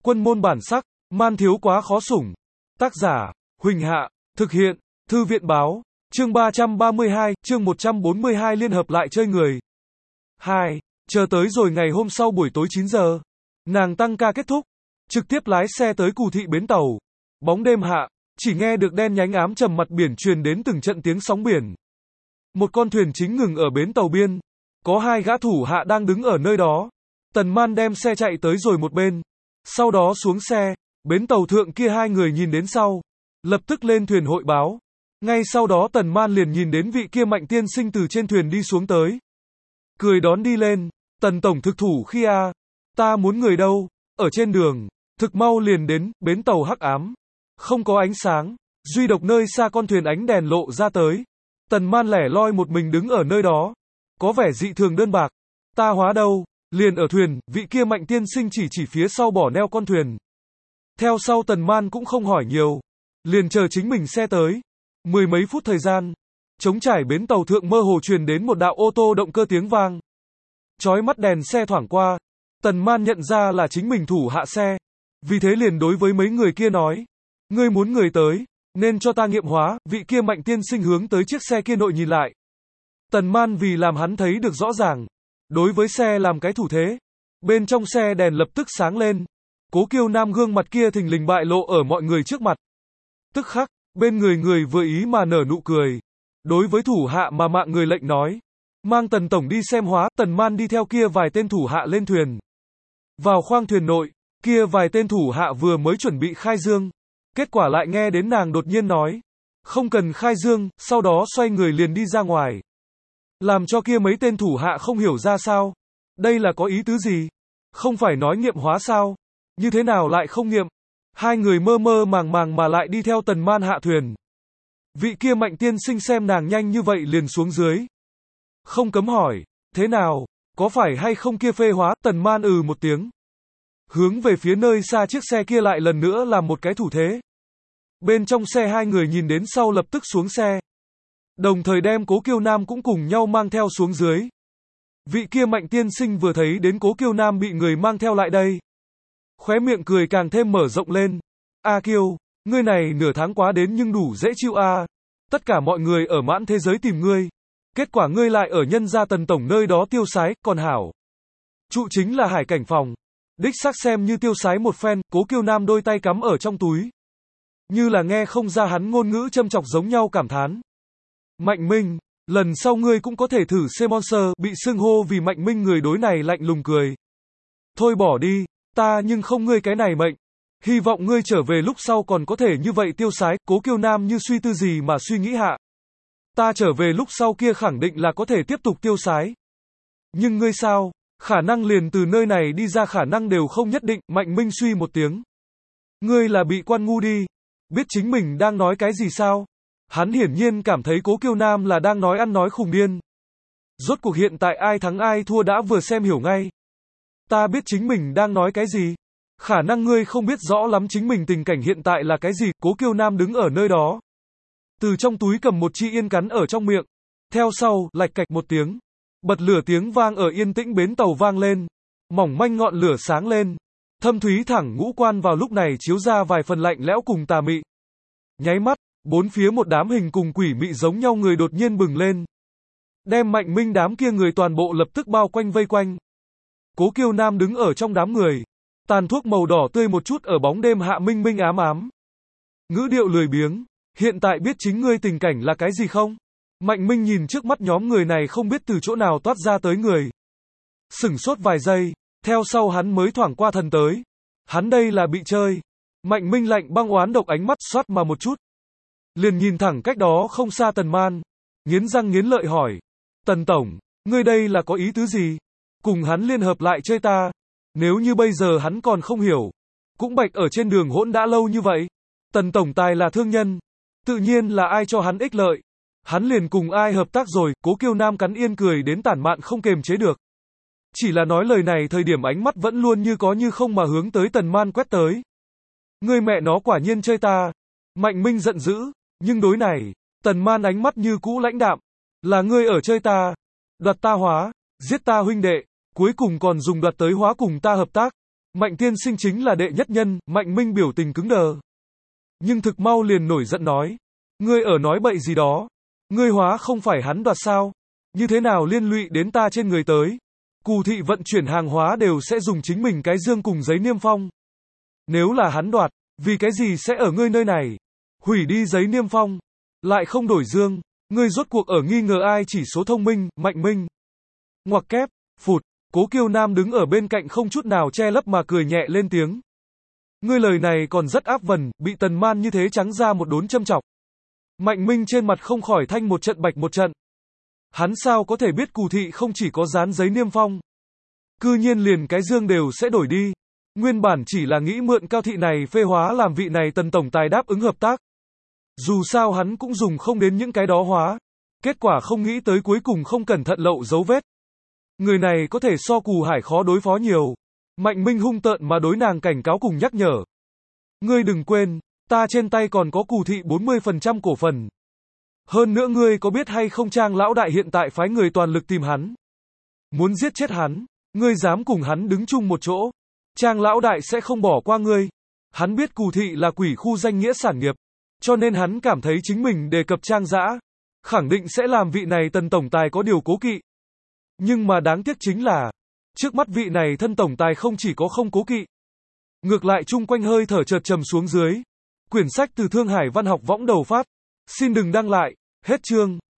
Quân môn bản sắc, man thiếu quá khó sủng. Tác giả, Huỳnh Hạ, thực hiện, Thư viện báo, chương 332, chương 142 liên hợp lại chơi người. 2. Chờ tới rồi ngày hôm sau buổi tối 9 giờ. Nàng tăng ca kết thúc, trực tiếp lái xe tới Cù Thị bến tàu. Bóng đêm hạ, chỉ nghe được đen nhánh ám trầm mặt biển truyền đến từng trận tiếng sóng biển. Một con thuyền chính ngừng ở bến tàu biên. Có hai gã thủ hạ đang đứng ở nơi đó. Tần Man đem xe chạy tới rồi một bên. Sau đó xuống xe, bến tàu thượng kia hai người nhìn đến sau. Lập tức lên thuyền hội báo. Ngay sau đó Tần Man liền nhìn đến vị kia Mạnh tiên sinh từ trên thuyền đi xuống tới. Cười đón đi lên. Tần tổng thực thủ khi a, ta muốn người đâu, ở trên đường. Thực mau liền đến, bến tàu hắc ám. Không có ánh sáng, duy độc nơi xa con thuyền ánh đèn lộ ra tới. Tần Man lẻ loi một mình đứng ở nơi đó. Có vẻ dị thường đơn bạc. Ta hóa đâu, liền ở thuyền, vị kia Mạnh tiên sinh chỉ phía sau bỏ neo con thuyền. Theo sau Tần Man cũng không hỏi nhiều. Liền chờ chính mình xe tới. Mười mấy phút thời gian. Trống trải bến tàu thượng mơ hồ truyền đến một đạo ô tô động cơ tiếng vang. Chói mắt đèn xe thoảng qua. Tần Man nhận ra là chính mình thủ hạ xe. Vì thế liền đối với mấy người kia nói. Ngươi muốn người tới, nên cho ta nghiệm hóa, vị kia Mạnh tiên sinh hướng tới chiếc xe kia nội nhìn lại. Tần Man vì làm hắn thấy được rõ ràng. Đối với xe làm cái thủ thế. Bên trong xe đèn lập tức sáng lên. Cố Kiêu Nam gương mặt kia thình lình bại lộ ở mọi người trước mặt. Tức khắc, bên người vừa ý mà nở nụ cười. Đối với thủ hạ mà mạng người lệnh nói. Mang Tần tổng đi xem hóa, Tần Man đi theo kia vài tên thủ hạ lên thuyền. Vào khoang thuyền nội, kia vài tên thủ hạ vừa mới chuẩn bị khai dương. Kết quả lại nghe đến nàng đột nhiên nói. Không cần khai dương, sau đó xoay người liền đi ra ngoài. Làm cho kia mấy tên thủ hạ không hiểu ra sao. Đây là có ý tứ gì? Không phải nói nghiệm hóa sao? Như thế nào lại không nghiệm? Hai người mơ mơ màng màng mà lại đi theo Tần Man hạ thuyền. Vị kia Mạnh tiên sinh xem nàng nhanh như vậy liền xuống dưới. Không cấm hỏi, thế nào, có phải hay không kia phê hóa? Tần Man một tiếng. Hướng về phía nơi xa chiếc xe kia lại lần nữa làm một cái thủ thế. Bên trong xe hai người nhìn đến sau lập tức xuống xe. Đồng thời đem Cố Kiêu Nam cũng cùng nhau mang theo xuống dưới. Vị kia Mạnh tiên sinh vừa thấy đến Cố Kiêu Nam bị người mang theo lại đây. Khóe miệng cười càng thêm mở rộng lên. A Kiêu, ngươi này nửa tháng quá đến nhưng đủ dễ chịu a. Tất cả mọi người ở mãn thế giới tìm ngươi. Kết quả ngươi lại ở nhân gia Tần tổng nơi đó tiêu sái, còn hảo. Trụ chính là Hải Cảnh phòng. Đích xác xem như tiêu sái một phen, Cố Kiêu Nam đôi tay cắm ở trong túi. Như là nghe không ra hắn ngôn ngữ châm chọc giống nhau cảm thán. Mạnh Minh, lần sau ngươi cũng có thể thử C-Monster, bị xưng hô vì Mạnh Minh người đối này lạnh lùng cười. Thôi bỏ đi, ta nhưng không ngươi cái này mệnh. Hy vọng ngươi trở về lúc sau còn có thể như vậy tiêu sái, Cố Kiêu Nam như suy tư gì mà suy nghĩ hạ. Ta trở về lúc sau kia khẳng định là có thể tiếp tục tiêu sái. Nhưng ngươi sao? Khả năng liền từ nơi này đi ra khả năng đều không nhất định, Mạnh Minh suy một tiếng. Ngươi là bị quan ngu đi. Biết chính mình đang nói cái gì sao? Hắn hiển nhiên cảm thấy Cố Kiêu Nam là đang nói ăn nói khùng điên. Rốt cuộc hiện tại ai thắng ai thua đã vừa xem hiểu ngay. Ta biết chính mình đang nói cái gì. Khả năng ngươi không biết rõ lắm chính mình tình cảnh hiện tại là cái gì. Cố Kiêu Nam đứng ở nơi đó. Từ trong túi cầm một chi yên cắn ở trong miệng. Theo sau, lạch cạch một tiếng. Bật lửa tiếng vang ở yên tĩnh bến tàu vang lên. Mỏng manh ngọn lửa sáng lên. Thâm thúy thẳng ngũ quan vào lúc này chiếu ra vài phần lạnh lẽo cùng tà mị. Nháy mắt, bốn phía một đám hình cùng quỷ mị giống nhau người đột nhiên bừng lên. Đem Mạnh Minh đám kia người toàn bộ lập tức bao quanh vây quanh. Cố Kiêu Nam đứng ở trong đám người. Tàn thuốc màu đỏ tươi một chút ở bóng đêm hạ minh minh ám ám. Ngữ điệu lười biếng. Hiện tại biết chính ngươi tình cảnh là cái gì không? Mạnh Minh nhìn trước mắt nhóm người này không biết từ chỗ nào toát ra tới người. Sửng sốt vài giây, theo sau hắn mới thoảng qua thần tới. Hắn đây là bị chơi. Mạnh Minh lạnh băng oán độc ánh mắt xoát mà một chút. Liền nhìn thẳng cách đó không xa Tần Man. Nghiến răng nghiến lợi hỏi. Tần tổng, ngươi đây là có ý tứ gì? Cùng hắn liên hợp lại chơi ta. Nếu như bây giờ hắn còn không hiểu. Cũng bạch ở trên đường hỗn đã lâu như vậy. Tần tổng tài là thương nhân. Tự nhiên là ai cho hắn ích lợi. Hắn liền cùng ai hợp tác rồi. Cố Kiêu Nam cắn yên cười đến tản mạn không kềm chế được. Chỉ là nói lời này thời điểm ánh mắt vẫn luôn như có như không mà hướng tới Tần Man quét tới. Ngươi mẹ nó quả nhiên chơi ta. Mạnh Minh giận dữ. Nhưng đối này, Tần Man ánh mắt như cũ lãnh đạm. Là ngươi ở chơi ta. Đoạt ta hóa. Giết ta huynh đệ. Cuối cùng còn dùng đoạt tới hóa cùng ta hợp tác. Mạnh tiên sinh chính là đệ nhất nhân, Mạnh Minh biểu tình cứng đờ. Nhưng thực mau liền nổi giận nói. Ngươi ở nói bậy gì đó? Ngươi hóa không phải hắn đoạt sao? Như thế nào liên lụy đến ta trên người tới? Cù thị vận chuyển hàng hóa đều sẽ dùng chính mình cái dương cùng giấy niêm phong. Nếu là hắn đoạt, vì cái gì sẽ ở ngươi nơi này? Hủy đi giấy niêm phong, lại không đổi dương. Ngươi rốt cuộc ở nghi ngờ ai chỉ số thông minh, Mạnh Minh. Ngoặc kép, phụt, Cố Kiêu Nam đứng ở bên cạnh không chút nào che lấp mà cười nhẹ lên tiếng. Ngươi lời này còn rất áp vần, bị Tần Man như thế trắng ra một đốn châm chọc. Mạnh Minh trên mặt không khỏi thanh một trận bạch một trận. Hắn sao có thể biết Cù thị không chỉ có dán giấy niêm phong. Cư nhiên liền cái dương đều sẽ đổi đi. Nguyên bản chỉ là nghĩ mượn Cao thị này phê hóa làm vị này Tần tổng tài đáp ứng hợp tác. Dù sao hắn cũng dùng không đến những cái đó hóa. Kết quả không nghĩ tới cuối cùng không cẩn thận lộ dấu vết. Người này có thể so Cù Hải khó đối phó nhiều. Mạnh Minh hung tợn mà đối nàng cảnh cáo cùng nhắc nhở. Ngươi đừng quên, ta trên tay còn có Cù thị 40% cổ phần. Hơn nữa ngươi có biết hay không Trang lão đại hiện tại phái người toàn lực tìm hắn. Muốn giết chết hắn, ngươi dám cùng hắn đứng chung một chỗ. Trang lão đại sẽ không bỏ qua ngươi. Hắn biết Cù thị là quỷ khu danh nghĩa sản nghiệp. Cho nên hắn cảm thấy chính mình đề cập Trang Dã, khẳng định sẽ làm vị này Tần tổng tài có điều cố kỵ. Nhưng mà đáng tiếc chính là, trước mắt vị này thân tổng tài không chỉ có không cố kỵ. Ngược lại chung quanh hơi thở chợt trầm xuống dưới. Quyển sách từ Thương Hải Văn học võng đầu phát. Xin đừng đăng lại, hết chương.